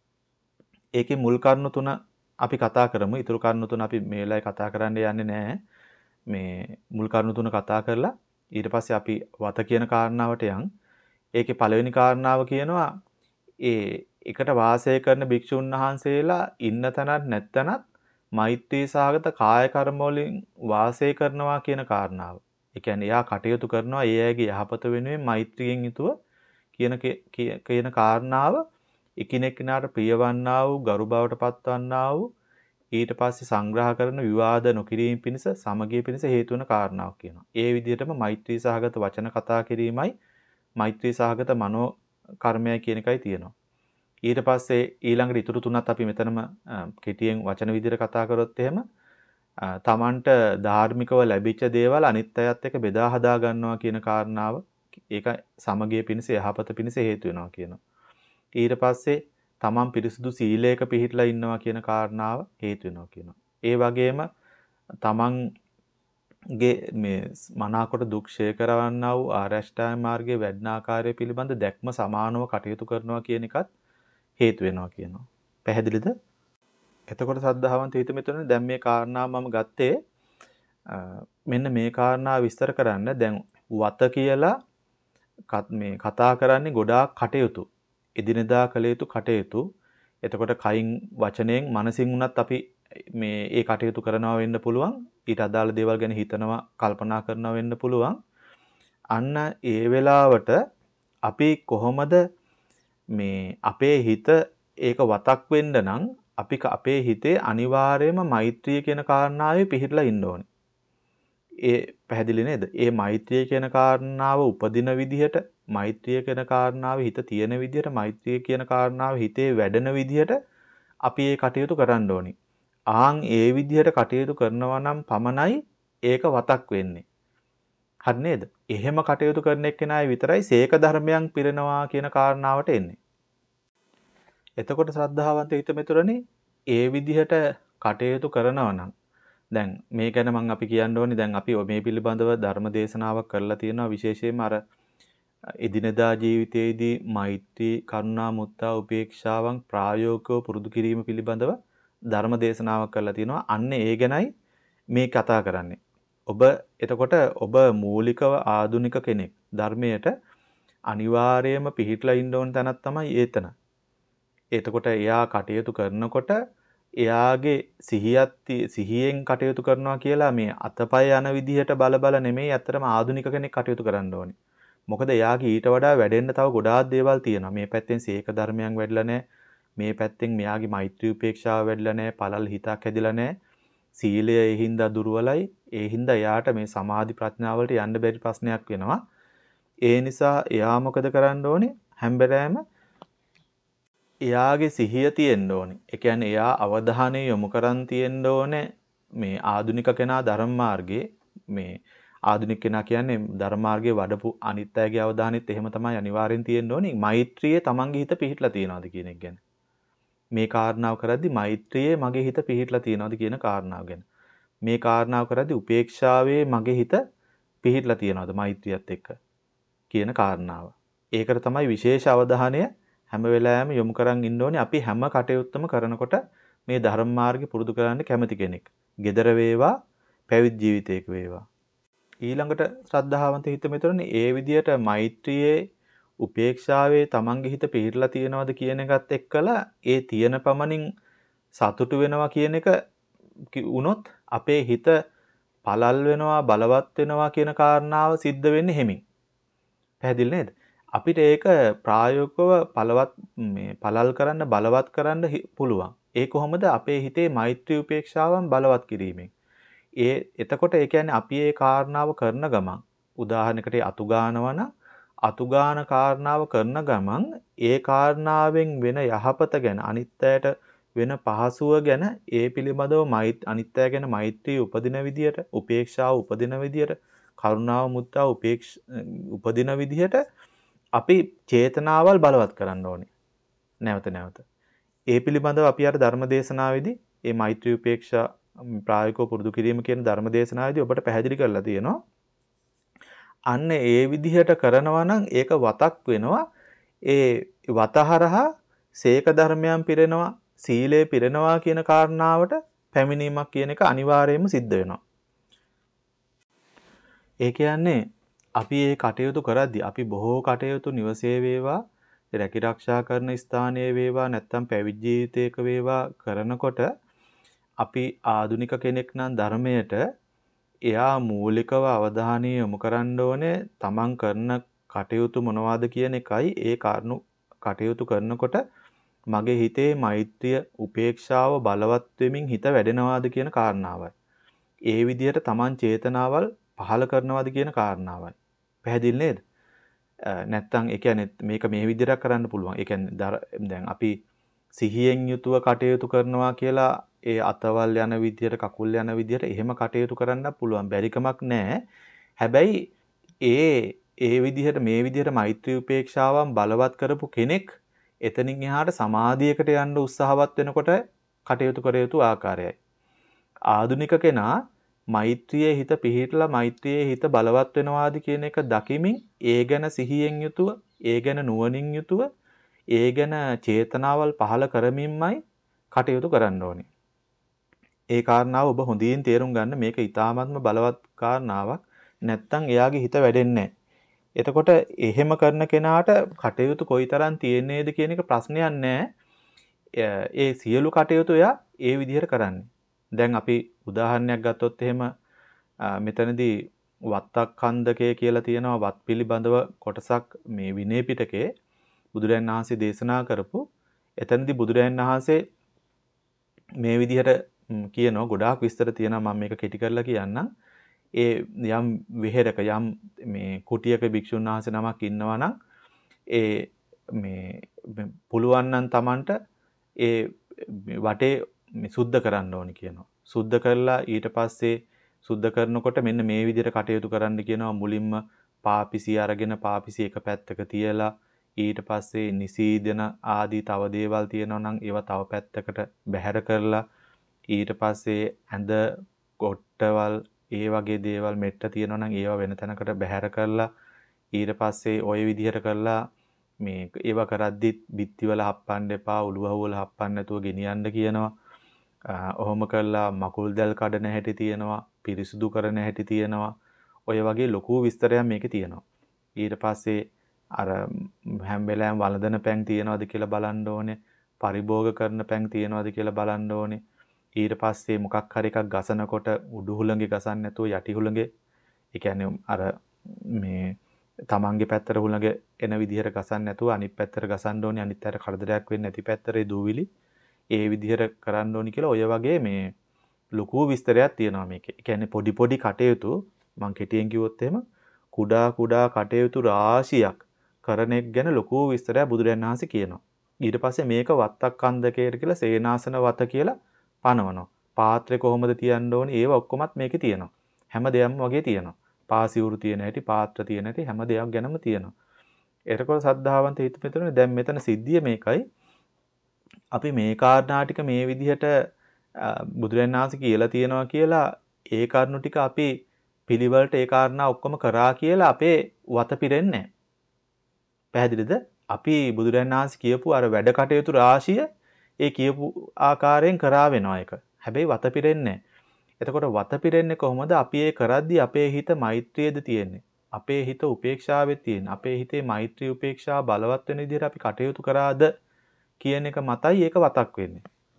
ඒකේ මුල් කරුණු තුන අපි කතා කරමු. ඊටු කරුණු තුන අපි මේ වෙලාවේ කතා කරන්න යන්නේ නැහැ. මේ මුල් කරුණු තුන කතා කරලා ඊට පස්සේ අපි වත කියන කාරණාවට යන්. ඒකේ පළවෙනි කාරණාව කියනවා ඒ එකට වාසය කරන භික්ෂුන් වහන්සේලා ඉන්න තැනත් නැත්නත් මෛත්‍රී සහගත කාය කර්ම වලින් වාසය කරනවා කියන කාරණාව. ඒ කියන්නේ එයා කටයුතු කරනවා ඒ අයගේ යහපත වෙනුවෙන් මෛත්‍රියෙන් යුතුව කියන කියන කාරණාව එකිනෙකනාට ප්‍රියවන්නා වූ ගරු බවට පත්වන්නා වූ ඊට පස්සේ සංග්‍රහ කරන විවාද නොකිරීම පිණිස සමගිය පිණිස හේතු වන කාරණාවක් කියනවා. ඒ විදිහටම මෛත්‍රී සහගත වචන කතා කිරීමයි මෛත්‍රී සහගත මනෝ කර්මයයි කියන එකයි තියෙනවා. ඊට පස්සේ ඊළඟට ඉතුරු තුනත් අපි මෙතනම කෙටියෙන් වචන විදිහට කතා කරොත් එහෙම තමන්ට ධාර්මිකව ලැබිච්ච දේවල් අනිත් අයත් එක්ක බෙදා හදා ගන්නවා කියන කාරණාව ඒක සමගිය පිණිස යහපත පිණිස හේතු වෙනවා කියනවා. ඊට පස්සේ තමන් පිරිසුදු සීලයක පිහිටලා ඉන්නවා කියන කාරණාව හේතු වෙනවා කියනවා. ඒ වගේම තමන්ගේ මේ මනාකොට දුක් ෂය කරවන්නා වූ ආරෂ්ඨාය මාර්ගයේ වැඩන ආකාරය පිළිබඳ දැක්ම සමානව කටයුතු කරනවා කියන එකත් හේතු වෙනවා කියනවා. පැහැදිලිද? එතකොට සද්ධාවන්ත හිත මෙතන දැන් මේ කාරණා මම ගත්තේ මෙන්න මේ කාරණා විස්තර කරන්න. දැන් වත කියලා මේ කතා කරන්නේ ගොඩාක් කටයුතු. එදිනෙදා කළ යුතු කටයුතු. එතකොට කයින් වචනයෙන් මනසින් උනත් අපි මේ ඒ කටයුතු කරනවා වෙන්න පුළුවන්. ඊට අදාළ දේවල් ගැන හිතනවා කල්පනා කරනවා වෙන්න පුළුවන්. අන්න ඒ වෙලාවට අපි කොහොමද මේ අපේ හිත ඒක වතක් වෙන්න නම් අපි අපේ හිතේ අනිවාර්යයෙන්ම මෛත්‍රිය කියන කාරණාවේ පිහිටලා ඉන්න ඕනේ. ඒ පැහැදිලි නේද? ඒ මෛත්‍රිය කියන කාරණාව උපදින විදිහට, මෛත්‍රිය කියන කාරණාව හිත තියෙන විදිහට, මෛත්‍රිය කියන කාරණාව හිතේ වැඩෙන විදිහට අපි ඒ කටයුතු කරන්න ඕනි. ආන් ඒ විදිහට කටයුතු කරනවා නම් පමණයි ඒක වතක් වෙන්නේ. හරි නේද? එහෙම කටයුතු කරන එක්කෙනායි විතරයි සීක ධර්මයන් පිරෙනවා කියන කාරණාවට එන්නේ. එතකොට ශ්‍රද්ධාවන්ත හිත මෙතුරනේ ඒ විදිහට කටයුතු කරනවා නම් දැන් මේ ගැන මම අපි කියන්න ඕනේ දැන් අපි මේ පිළිබඳව ධර්ම දේශනාවක් කරලා තියෙනවා විශේෂයෙන්ම අර එදිනදා ජීවිතයේදී මෛත්‍රී කරුණා මුත්තා උපේක්ෂාවන් ප්‍රායෝගිකව පුරුදු කිරීම පිළිබඳව ධර්ම දේශනාවක් කරලා තියෙනවා. අන්න ඒ ගැනයි මේ කතා කරන්නේ. ඔබ එතකොට ඔබ මූලිකව ආධුනික කෙනෙක් ධර්මයට අනිවාර්යයෙන්ම පිළිහිట్లా ඉන්න ඕන තැනක් තමයි ඒතන. එතකොට එයා කටයුතු කරනකොට එයාගේ සිහියත් සිහියෙන් කටයුතු කරනවා කියලා මේ අතපය යන විදිහට බල බල නෙමෙයි අත්‍තරම ආධුනික කෙනෙක් කටයුතු කරන්න ඕනේ. මොකද එයාගේ ඊට වඩා වැඩෙන්න තව ගොඩාක් දේවල් තියෙනවා. මේ පැත්තෙන් සීක ධර්මයන් වැඩිලා නැහැ. මේ පැත්තෙන් මෙයාගේ මෛත්‍රී උපේක්ෂාව වැඩිලා නැහැ. පළල් හිතක් හැදිලා නැහැ. සීලය ඒ හින්දා දුර්වලයි. ඒ හින්දා එයාට මේ සමාධි ප්‍රඥාව වලට යන්න බැරි ප්‍රශ්නයක් වෙනවා. ඒ නිසා එයා මොකද කරන්න ඕනේ? හැම්බරෑම එයාගේ සිහිය තියෙන්න ඕනේ. ඒ කියන්නේ එයා අවධානය යොමු කරන් තියෙන්න ඕනේ මේ ආධුනික කෙනා ධර්ම මාර්ගයේ මේ ආධුනික කෙනා කියන්නේ ධර්ම මාර්ගයේ වඩපු අනිත් අයගේ අවධානෙත් එහෙම තමයි අනිවාර්යෙන් තියෙන්න ඕනේ. මෛත්‍රියේ තමන්ගේ හිත පිහිටලා තියනවාද කියන එක ගැන. මේ කාරණාව කරද්දි මෛත්‍රියේ මගේ හිත පිහිටලා තියනවාද කියන කාරණාව ගැන. මේ කාරණාව කරද්දි උපේක්ෂාවේ මගේ හිත පිහිටලා තියනවාද මෛත්‍රියත් එක්ක කියන කාරණාව. ඒකට තමයි විශේෂ අවධානය හැම වෙලාවෙම යොමු කරන් ඉන්න ඕනේ. අපි හැම කටයුත්තම කරනකොට මේ ධර්ම මාර්ගේ පුරුදු කරන්න කැමති කෙනෙක්. gedara වේවා, පැවිදි ජීවිතයක වේවා. ඊළඟට ශ්‍රද්ධාවන්ත හිත මෙතනනේ ඒ විදිහට මෛත්‍රියේ උපේක්ෂාවේ තමන්ගේ හිත පිහිටලා තියෙනවද කියන එකත් එක්කලා ඒ තියෙන පමණින් සතුටු වෙනවා කියන එක වුණොත් අපේ හිත පළල් වෙනවා, බලවත් වෙනවා කියන කාරණාව සිද්ධ වෙන්නේ හිමින්. පැහැදිලි නේද? අපිට ඒක ප්‍රායෝගිකව පළවත් මේ පළල් කරන්න බලවත් කරන්න පුළුවන්. ඒ කොහොමද? අපේ හිතේ මෛත්‍රී උපේක්ෂාවන් බලවත් කිරීමෙන්. ඒ එතකොට ඒ කියන්නේ අපි ඒ කාරණාව කරන ගමන් උදාහරණයකට අතු ගන්නවන අතුගාන කාරණාව කරන ගමන් ඒ කාරණාවෙන් වෙන යහපත ගැන අනිත්‍යයට වෙන පහසුව ගැන ඒ පිළිබඳව අනිත්‍ය ගැන මෛත්‍රී උපදින විදියට උපේක්ෂාව උපදින විදියට කරුණාව මුත්තා උපේක්ෂ උපදින විදියට අපි චේතනාවල් බලවත් කරන්න ඕනේ නැවත නැවත ඒ පිළිබඳව අපි අර ධර්ම දේශනාවේදී මේ මෛත්‍රී උපේක්ෂා ප්‍රායෝගිකව පුරුදු කිරීම කියන ධර්ම දේශනාවේදී ඔබට පැහැදිලි කරලා තියෙනවා අන්න ඒ විදිහට කරනවා නම් ඒක වතක් වෙනවා. ඒ වතහරහා සීක ධර්මයන් පිරෙනවා, සීලය පිරෙනවා කියන කාරණාවට පැමිණීමක් කියන එක අනිවාර්යයෙන්ම සිද්ධ වෙනවා. ඒ කියන්නේ අපි මේ කටයුතු කරද්දී අපි බොහෝ කටයුතු නිවසේ වේවා, රැකිරක්ෂා කරන ස්ථානයේ වේවා, නැත්නම් පැවිදි ජීවිතයක වේවා කරනකොට අපි ආධුනික කෙනෙක් නම් ධර්මයට එයා මූලිකව අවධානය යොමු කරන්න ඕනේ තමන් කරන කටයුතු මොනවාද කියන එකයි ඒ කාරණු කටයුතු කරනකොට මගේ හිතේ මෛත්‍රිය උපේක්ෂාව බලවත් වෙමින් හිත වැඩෙනවාද කියන කාරණාවයි. ඒ විදිහට Taman චේතනාවල් පහල කරනවාද කියන කාරණාවයි. පැහැදිලි නේද? නැත්තම් ඒ කියන්නේ මේක මේ විදිහට කරන්න පුළුවන්. ඒ කියන්නේ දැන් අපි සිහියෙන් යුතුව කටයුතු කරනවා කියලා ඒ අතවල් යන විදිහට කකුල් යන විදිහට එහෙම කටයුතු කරන්න පුළුවන්. බැරිකමක් නැහැ. හැබැයි ඒ ඒ විදිහට මේ විදිහට මෛත්‍රී උපේක්ෂාවන් බලවත් කරපු කෙනෙක් එතනින් එහාට සමාධියකට යන්න උත්සාහවත් වෙනකොට කටයුතු කර යුතු ආකාරයයි. ආධුනික කෙනා මෛත්‍රියේ හිත පිහිටලා මෛත්‍රියේ හිත බලවත් වෙනවාද කියන එක දකිමින් ඒ ගැන සිහියෙන් යුතුව, ඒ ගැන නුවණින් යුතුව, ඒ ගැන චේතනාවල් පහළ කරමින්මයි කටයුතු කරන්න ඕනේ. ඒ කාරණාව ඔබ හොඳින් තේරුම් ගන්න. මේක ඊ타ත්ම බලවත් කාරණාවක්. නැත්තම් එයාගේ හිත වැඩෙන්නේ එතකොට එහෙම කරන කෙනාට කටයුතු කොයිතරම් තියෙන්නේද කියන එක ප්‍රශ්නයක් නැහැ. ඒ සියලු කටයුතු එයා ඒ විදිහට කරන්නේ. දැන් අපි උදාහරණයක් ගත්තොත් එහෙම මෙතනදී වත්තක්ඛන්දකය කියලා තියෙනවා වත් පිළිබඳව කොටසක් මේ විනය පිටකේ බුදුරජාණන් වහන්සේ දේශනා කරපු. එතනදී බුදුරජාණන් වහන්සේ මේ විදිහට කියනවා ගොඩාක් විස්තර තියෙනවා මම මේක කෙටි කරලා කියන්නම්. ඒ යම් විහෙරක යම් මේ කුටියක භික්ෂුන් වහන්සේ නමක් ඉන්නවා නම් ඒ මේ පුළුවන් නම් Tamanට ඒ වටේ සුද්ධ කරන්න ඕනි කියනවා. සුද්ධ කරලා ඊට පස්සේ සුද්ධ කරනකොට මෙන්න මේ විදිහට කටයුතු කරන්න කියනවා. මුලින්ම පාපිසි අරගෙන පාපිසි එක පැත්තක තියලා ඊට පස්සේ නිසීදන ආදී තව දේවල් තියෙනවා නම් ඒවා තව පැත්තකට බැහැර කරලා ඊට පස්සේ ඇඳ කොට්ටවල් ඒ වගේ දේවල් මෙට්ට තියෙනවා නම් ඒවා වෙන තැනකට බැහැර කරලා ඊට පස්සේ ওই විදිහට කරලා මේ ඒවා කරද්දිත් බිත්තිවල හප්පන්න එපා උළුව වල හප්පන්න නැතුව ගෙනියන්න කියනවා. ඔහොම කරලා මකුල් දැල් කඩන හැටි තියෙනවා, පිරිසුදු කරන හැටි තියෙනවා. ඔය වගේ ලොකු විස්තරයක් මේකේ තියෙනවා. ඊට පස්සේ අර හැම වෙලාවෙම වළඳන පැන් තියනවාද කියලා බලන්න ඕනේ. පරිභෝග කරන පැන් තියනවාද කියලා බලන්න ඕනේ. ඊට පස්සේ මොකක් හරි එකක් ගසනකොට උඩු හුළඟේ ගසන්නේ නැතුව යටි හුළඟේ ඒ කියන්නේ අර මේ තමන්ගේ පැත්තට හුළඟ එන විදිහට ගසන්නේ නැතුව අනිත් පැත්තට ගසන්න ඕනේ. අනිත් පැත්තට කරදරයක් වෙන්නේ නැති පැත්තට ඒ දූවිලි ඒ විදිහට කරන්න ඕනි කියලා ඔය වගේ මේ ලොකු විස්තරයක් තියෙනවා මේකේ. ඒ කියන්නේ පොඩි පොඩි කටයුතු මම කෙටියෙන් කිව්වොත් එහෙම කුඩා කුඩා කටයුතු රාශියක් කරන එක ගැන ලොකු විස්තරයක් බුදුරජාණන් වහන්සේ කියනවා. ඊට පස්සේ මේක වත්තක්ඛන්දකයට කියලා සේනාසන වත කියලා පනවනවා. පාත්‍රේ කොහොමද තියන්න ඕනේ ඒව ඔක්කොමත් මේකේ තියෙනවා. හැම දෙයක්ම වගේ තියෙනවා. පාසිවුරු තියෙන හැටි, පාත්‍ර තියෙන හැටි හැම දෙයක් ගැනම තියෙනවා. එතකොට සද්ධාවන්ත හිත මෙතන දැන් මෙතන සිද්ධිය මේකයි. අපි මේ කාරණා ටික මේ විදිහට බුදුරජාණන් වහන්සේ කියලා තියෙනවා කියලා ඒ කාරණු ටික අපි පිළිවෙලට ඒ කාරණා ඔක්කොම කරා කියලා අපේ වත පිරෙන්නේ නැහැ. පැහැදිලිද? අපි බුදුරජාණන් වහන්සේ කියපු අර වැඩ කටයුතු රාශිය ඒ කියපු ආකාරයෙන් කරා වෙනවා එක. හැබැයි වත පිරෙන්නේ නැහැ. එතකොට වත පිරෙන්නේ කොහොමද? අපි ඒ කරද්දී අපේ හිත මෛත්‍රියද තියෙන්නේ. අපේ හිත උපේක්ෂාවෙත් තියෙන්නේ. අපේ හිතේ මෛත්‍රී උපේක්ෂාව බලවත් වෙන විදිහට අපි කටයුතු කරාද කියන එක මතයි ඒක වතක් වෙන්නේ.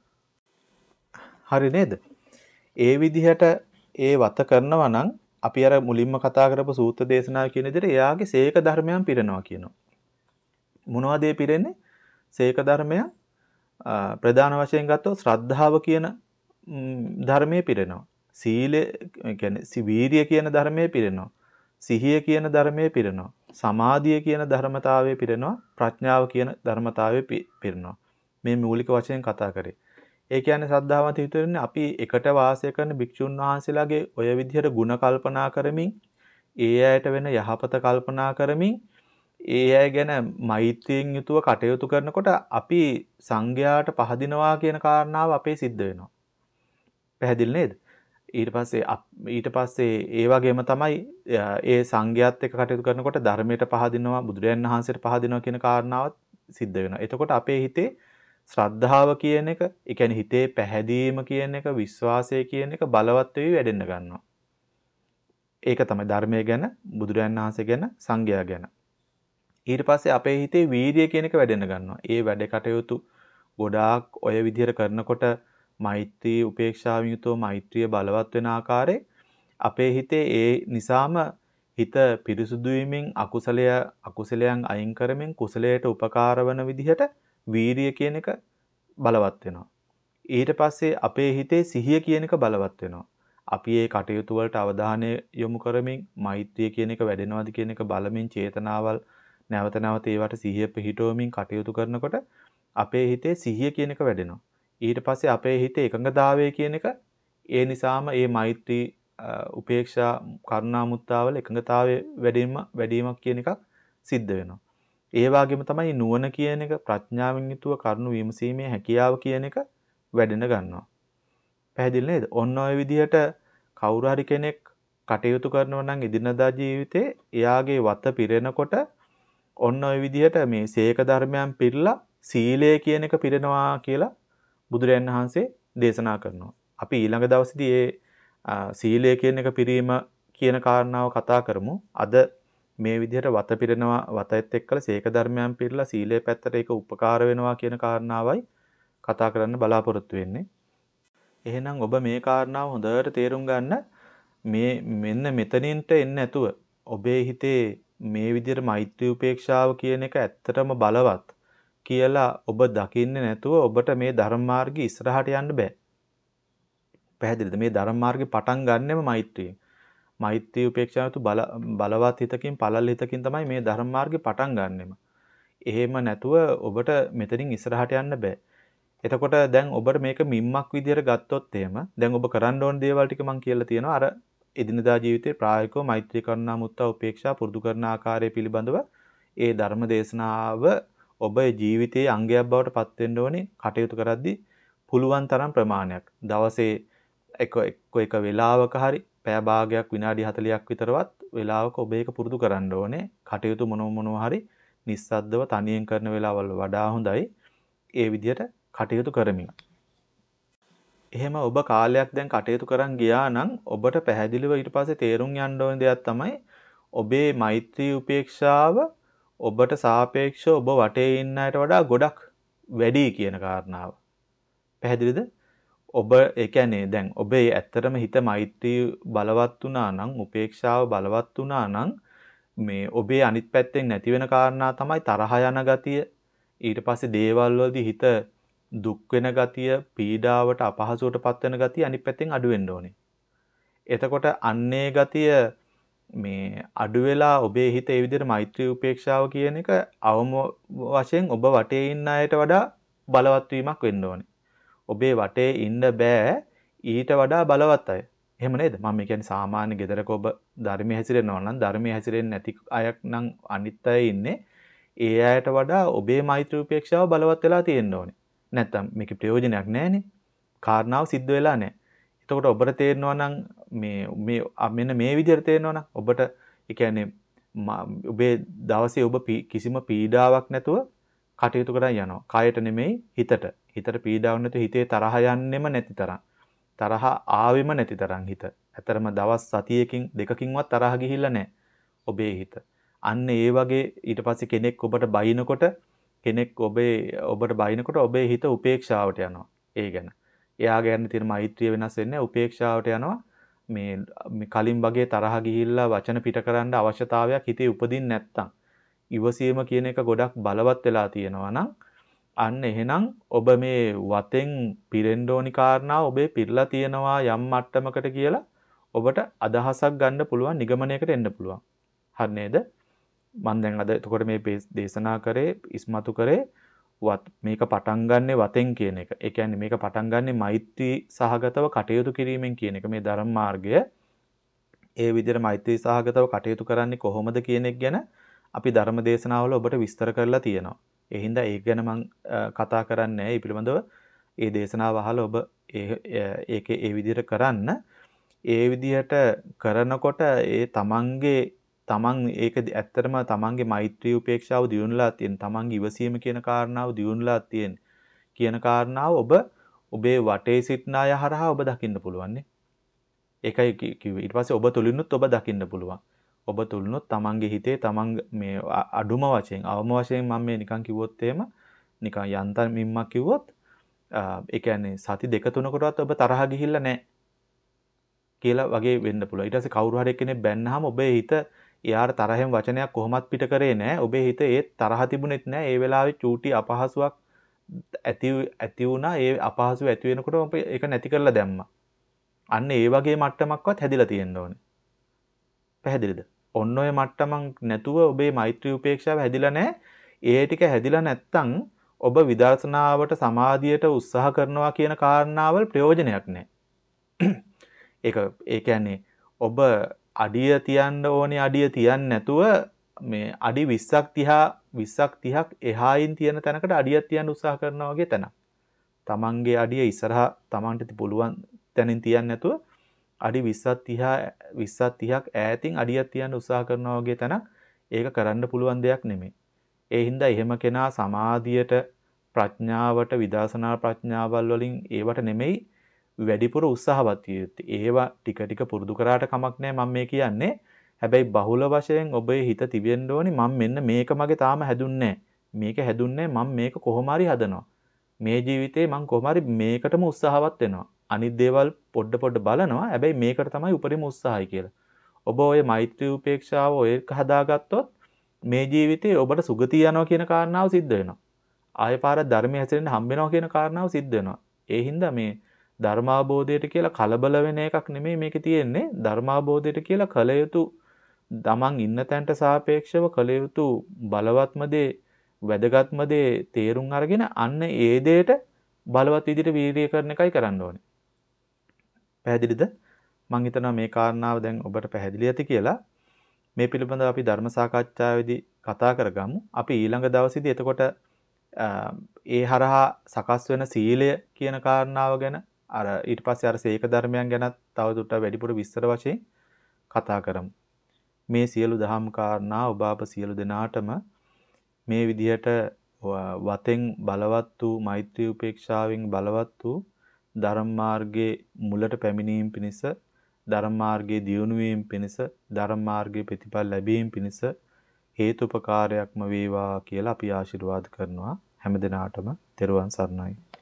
හරි නේද? ඒ විදිහට ඒ වත කරනවා නම් අපි අර මුලින්ම කතා කරපු සූත්‍ර දේශනාව කියන විදිහට එයාගේ සීක ධර්මයන් පිරෙනවා කියනවා. මොනවද ඒ පිරෙන්නේ? සීක ධර්මයන් ප්‍රධාන වශයෙන් ගත්තොත් ශ්‍රද්ධාව කියන ධර්මයේ පිරෙනවා. සීලය කියන්නේ වීරිය කියන ධර්මයේ පිරෙනවා. සිහිය කියන ධර්මයේ පිරෙනවා. සමාධිය කියන ධර්මතාවයේ පිරෙනවා. ප්‍රඥාව කියන ධර්මතාවයේ පිරෙනවා. මේ මූලික වශයෙන් කතා කරේ. ඒ කියන්නේ ශ්‍රද්ධාවන්ත හිතුවේන්නේ අපි එකට වාසය කරන භික්ෂුන් වහන්සේලාගේ ඔය විදිහට ಗುಣ කල්පනා කරමින් ඒ අයට වෙන යහපත කල්පනා කරමින් ඒ අය ගැන මෛත්‍රියෙන් යුතුව කටයුතු කරනකොට අපි සංඝයාට පහදිනවා කියන කාරණාව අපේ සිද්ධ වෙනවා. පැහැදිලි නේද? ඊට පස්සේ ඊට පස්සේ ඒ වගේම තමයි ඒ සංඝයාත් එක්ක කටයුතු කරනකොට ධර්මයට පහදිනවා බුදුරජාණන් වහන්සේට පහදිනවා කියන කාරණාවත් සිද්ධ වෙනවා. එතකොට අපේ හිතේ ශ්‍රද්ධාව කියන එක, ඒ කියන්නේ හිතේ පැහැදීම කියන එක, විශ්වාසය කියන එක බලවත් වෙවි වැඩෙන්න ගන්නවා. ඒක තමයි ධර්මය ගැන, බුදුරජාණන් වහන්සේ ගැන, සංඝයා ගැන. ඊට පස්සේ අපේ හිතේ වීරිය කියන එක වැඩෙන්න ගන්නවා. ඒ වැඩ කටයුතු ගොඩාක් ඔය විදිහට කරනකොට මෛත්‍රී උපේක්ෂාවෙන් යුතුව මෛත්‍රිය බලවත් වෙන ආකාරයේ අපේ හිතේ ඒ නිසාම හිත පිරිසුදු වීමෙන් අකුසලය අකුසලයන් අයින් කරමින් කුසලයට උපකාර වන විදිහට වීරිය කියන එක බලවත් වෙනවා. ඊට පස්සේ අපේ හිතේ සිහිය කියන එක බලවත් වෙනවා. අපි මේ කටයුතු වලට අවධානය යොමු කරමින් මෛත්‍රිය කියන එක වැඩෙනවද කියන එක බලමින් චේතනාවල් නැවත නැවත ඒවට සිහිය පිහිටවමින් කටයුතු කරනකොට අපේ හිතේ සිහිය කියන එක වැඩෙනවා. ඊට පස්සේ අපේ හිතේ එකඟතාවය කියන එක ඒ නිසාම මේ මෛත්‍රී උපේක්ෂා කරුණා මුත්තාවල එකඟතාවය වැඩිම වැඩිවීමක් කියන එකක් සිද්ධ වෙනවා. ඒ වගේම තමයි නුවණ කියන එක ප්‍රඥාවෙන් යුතුව කරුණු විමසීමේ හැකියාව කියන එක වැඩෙන ගන්නවා. පැහැදිලි නේද? ඔන්න ඔය විදිහට කවුරු හරි කෙනෙක් කටයුතු කරනවා නම් එදිනදා ජීවිතේ එයාගේ වත පිරෙනකොට ඔන්න ඔය විදිහට මේ සීක ධර්මයන් පිරලා සීලය කියන එක පිරෙනවා කියලා බුදුරයන් වහන්සේ දේශනා කරනවා. අපි ඊළඟ දවසේදී මේ සීලය කියන එක පිරීම කියන කාරණාව කතා කරමු. අද මේ විදිහට වත පිරෙනවා වතයත් එක්කලා සීක ධර්මයන් පිරලා සීලය පැත්තට ඒක උපකාර වෙනවා කියන කාරණාවයි කතා කරන්න බලාපොරොත්තු වෙන්නේ. එහෙනම් ඔබ මේ කාරණාව හොඳට තේරුම් ගන්න මේ මෙන්න මෙතනින්ට එන්නේ නැතුව ඔබේ හිතේ මේ විදිහට මෛත්‍රී උපේක්ෂාව කියන එක ඇත්තටම බලවත් කියලා ඔබ දකින්නේ නැතුව ඔබට මේ ධර්ම මාර්ගය ඉස්සරහට යන්න බෑ. පැහැදිලිද? මේ ධර්ම මාර්ගේ පටන් ගන්නෙම මෛත්‍රියෙන්. මෛත්‍රී උපේක්ෂාව තු බල බලවත් හිතකින් පළල් හිතකින් තමයි මේ ධර්ම මාර්ගේ පටන් ගන්නෙම. එහෙම නැතුව ඔබට මෙතනින් ඉස්සරහට යන්න බෑ. එතකොට දැන් ඔබට මේක මිම්මක් විදියට ගත්තොත් එහෙම දැන් ඔබ කරන්න ඕන දේවල් ටික මම කියලා තියෙනවා. අර එදිනදා ජීවිතේ ප්‍රායෝගිකව මෛත්‍රී කරුණා මුත්තා උපේක්ෂා පුරුදු කරන ආකාරය පිළිබඳව ඒ ධර්ම දේශනාව ඔබ ජීවිතයේ අංගයක් බවට පත් වෙන්න ඕනේ. කටයුතු කරද්දී පුළුවන් තරම් ප්‍රමාණයක් දවසේ එක එක වෙලාවක හරි පැය භාගයක් විනාඩි හතළියක් විතරවත් වෙලාවක ඔබ ඒක පුරුදු කරන්න ඕනේ. කටයුතු මොන මොනවා හරි නිස්සද්දව තනියෙන් කරන වෙලාවල් වඩා හොඳයි. ඒ විදිහට කටයුතු කරමින්. එහෙම ඔබ කාලයක් දැන් කටයුතු කරන් ගියා නම් ඔබට පැහැදිලිව ඊට පස්සේ තේරුම් යන්න ඕන දෙයක් තමයි ඔබේ මෛත්‍රී උපේක්ෂාව ඔබට සාපේක්ෂව ඔබ වටේ ඉන්න අයට වඩා ගොඩක් වැඩි කියන කාරණාව. පැහැදිලිද? ඔබ ඒ කියන්නේ දැන් ඔබේ ඇත්තටම හිත මෛත්‍රී බලවත් වුණා නම් උපේක්ෂාව බලවත් වුණා නම් මේ ඔබේ අනිත් පැත්තෙන් නැති වෙන කාරණා තමයි තරහ යන ගතිය. ඊට පස්සේ දේවල් වලදී හිත දුක් වෙන ගතිය, පීඩාවට අපහසුවට පත් වෙන ගතිය අනිත් පැත්තෙන් අඩු වෙන්න ඕනේ. එතකොට අන්නේ ගතිය මේ අඩු වෙලා ඔබේ හිත ඒ විදිහට මෛත්‍රී උපේක්ෂාව කියන එක අවම වශයෙන් ඔබ වටේ ඉන්න අයට වඩා බලවත් වීමක් වෙන්න ඕනේ. ඔබේ වටේ ඉන්න බෑ ඊට වඩා බලවත් අය. එහෙම නේද? මම කියන්නේ සාමාන්‍ය ගෙදරක ඔබ ධර්මයේ හැසිරෙනවා නම් ධර්මයේ හැසිරෙන්නේ නැති අයක් නම් අනිත් අය ඉන්නේ. ඒ අයට වඩා ඔබේ මෛත්‍රී උපේක්ෂාව බලවත් වෙලා තියෙන්න ඕනේ. නැත්තම් මේකේ ප්‍රයෝජනයක් නැහැනේ. කාරණාව සිද්ධ වෙලා නැහැ. එතකොට ඔබට තේරෙනවා නම් මේ මේ මෙන්න මේ විදිහට තේරෙනවා නම් ඔබට ඒ කියන්නේ ඔබේ දවසේ ඔබ කිසිම පීඩාවක් නැතුව කටයුතු කරන් යනවා. කයට නෙමෙයි හිතට. හිතට පීඩාවක් නැතුව හිතේ තරහ යන්නෙම නැති තරම්. තරහ ආවෙම නැති තරම් හිත. ඇතරම දවස් සතියකින් දෙකකින්වත් තරහ ගිහිල්ලා නැහැ ඔබේ හිත. අන්න ඒ වගේ ඊට පස්සේ කෙනෙක් ඔබට බයිනකොට කෙනෙක් ඔබේ ඔබට බයිනකොට ඔබේ හිත උපේක්ෂාවට යනවා. ඒ ගැන. එයා ගැන තියෙන මෛත්‍රිය වෙනස් වෙන්නේ උපේක්ෂාවට යනවා. මේ කලින් වගේ තරහ ගිහිල්ලා වචන පිට කරන්න අවශ්‍යතාවයක් හිතේ උපදින්න නැත්තම් ඉවසීම කියන එක ගොඩක් බලවත් වෙලා තියෙනවා නම් අන්න එහෙනම් ඔබ මේ වතෙන් පිරෙන්න ඕනි කාරණා ඔබේ පිරලා තියෙනවා යම් මට්ටමකට කියලා ඔබට අදහසක් ගන්න පුළුවන් නිගමනයකට එන්න පුළුවන්. හරි නේද? මම දැන් අද එතකොට මේ දේශනා කරේ ඉස්මතු කරේ මේක පටන් ගන්නෙ වතෙන් කියන එක. ඒ කියන්නේ මේක පටන් ගන්නෙ මෛත්‍රී සහගතව කටයුතු කිරීමෙන් කියන එක. මේ ධර්ම මාර්ගය ඒ විදිහට මෛත්‍රී සහගතව කටයුතු කරන්නේ කොහොමද කියන එක ගැන අපි ධර්ම දේශනාවල ඔබට විස්තර කරලා තියෙනවා. ඒ හින්දා ඒක ගැන මම කතා කරන්නේ නැහැ. ඒ පිළිබඳව ඒ දේශනාව අහලා ඔබ ඒකේ ඒ විදිහට කරන්න. ඒ විදිහට කරනකොට ඒ තමන්ගේ තමන් ඒක ඇත්තටම තමන්ගේ මෛත්‍රී උපේක්ෂාව දියුණුලා තියෙන තමන්ගේ ඉවසීම කියන කාරණාව දියුණුලා තියෙන කියන කාරණාව ඔබ ඔබේ වටේ සිටින අය හරහා ඔබ දකින්න පුළුවන් නේ. ඒකයි කිව්වේ. ඊට පස්සේ ඔබ තුලිනුත් ඔබ දකින්න පුළුවන්. ඔබ තුලිනුත් තමන්ගේ හිතේ තමන් මේ අඩුම වශයෙන් අවම වශයෙන් මම මේ නිකන් කිව්වොත් එහෙම නිකන් යන්තම් මිම්මක් කිව්වොත් ඒ කියන්නේ සති දෙක තුනකටවත් ඔබ තරහ ගිහිල්ලා නැහැ කියලා වගේ වෙන්න පුළුවන්. ඊට පස්සේ කවුරු හරි කෙනෙක් බැන්නාම ඔබේ හිත එයාට තරහෙන් වචනයක් කොහොමත් පිට කරේ නැහැ. ඔබේ හිත ඒ තරහ තිබුණෙත් නැහැ. ඒ වෙලාවේ චූටි අපහසුයක් ඇති ඇති වුණා. ඒ අපහසුව ඇති වෙනකොට ඔබ ඒක නැති කරලා දැම්මා. අන්න ඒ වගේ මට්ටමක්වත් හැදිලා තියෙන්න ඕනේ. පැහැදිලිද? ඔන්න ඔය මට්ටමක් නැතුව ඔබේ මෛත්‍රී උපේක්ෂාව හැදිලා නැහැ. ඒ ටික හැදිලා නැත්තම් ඔබ විදර්ශනාවට සමාධියට උත්සාහ කරනවා කියන කාරණාවල් ප්‍රයෝජනයක් නැහැ. ඒක ඒ කියන්නේ ඔබ අඩිය තියන්න ඕනේ අඩිය තියන්නේ නැතුව මේ අඩි විස්සක් තිහක් එහායින් තියෙන තැනකට අඩියක් තියන්න උත්සාහ කරනවා වගේ තැනක්. තමන්ගේ අඩිය ඉස්සරහා තමන්ට පුළුවන් තැනින් තියන්නේ නැතුව අඩි විස්සක් තිහක් ඈතින් අඩියක් තියන්න උත්සාහ කරනවා වගේ තැනක්. ඒක කරන්න පුළුවන් දෙයක් නෙමෙයි. ඒ හින්දා එහෙම කෙනා සමාධියට ප්‍රඥාවට විදර්ශනා ප්‍රඥාවල් වලින් ඒවට නෙමෙයි වැඩිපුර උත්සාහවත් විය යුත්තේ. ඒවා ටික ටික පුරුදු කරාට කමක් නැහැ මම මේ කියන්නේ. හැබැයි බහුල වශයෙන් ඔබේ හිත තිබෙන්න ඕනි මම මෙන්න මේක මගේ තාම හැදුන්නේ මේක හැදුන්නේ මම මේක කොහොම හරි හදනවා. මේ ජීවිතේ මම කොහොම හරි මේකටම උත්සාහවත් වෙනවා. අනිත් දේවල් පොඩ පොඩ බලනවා. හැබැයි මේකට තමයි උපරිම උත්සාහය කියලා. ඔබ ඔය මෛත්‍රී උපේක්ෂාව ඔය එක හදාගත්තොත් මේ ජීවිතේ ඔබට සුගතිය යනවා කියන කාරණාව සිද්ධ වෙනවා. ආයෙ පාරක් ධර්මයේ හැසිරෙන්න හම්බ වෙනවා කියන කාරණාව සිද්ධ වෙනවා. ඒ හින්දා මේ ධර්මාබෝධයට කියලා කලබල වෙන එකක් නෙමෙයි මේකේ තියෙන්නේ. ධර්මාබෝධයට කියලා කල යුතු තමන් ඉන්න තැනට සාපේක්ෂව කල යුතු බලවත්ම දේ වැදගත්ම දේ තේරුම් අරගෙන අන්න ඒ දෙයට බලවත් විදිහට වීර්යය කරන එකයි කරන්න ඕනේ. පැහැදිලිද? මම හිතනවා මේ කාරණාව දැන් ඔබට පැහැදිලි ඇති කියලා. මේ පිළිබඳව අපි ධර්ම සාකච්ඡාවේදී කතා කරගමු. අපි ඊළඟ දවසේදී එතකොට ඒ හරහා සකස් වෙන සීලය කියන කාරණාව ගැන අර ඊට පස්සේ අර සීක ධර්මයන් ගැන තවදුරටත් වැඩිපුර විස්තර වශයෙන් කතා කරමු. මේ සියලු දහම් කාරණා ඔබ අප සියලු දෙනාටම මේ විදිහට වතෙන් බලවත් වූ මෛත්‍රී උපේක්ෂාවෙන් බලවත් වූ ධර්ම මාර්ගයේ මුලට පැමිණීම පිණිස ධර්ම මාර්ගයේ දියුණු වීම පිණිස ධර්ම මාර්ගයේ ප්‍රතිඵල ලැබීම පිණිස හේතුපකාරයක්ම වේවා කියලා අපි ආශිර්වාද කරනවා හැම දිනාටම තෙරුවන් සරණයි.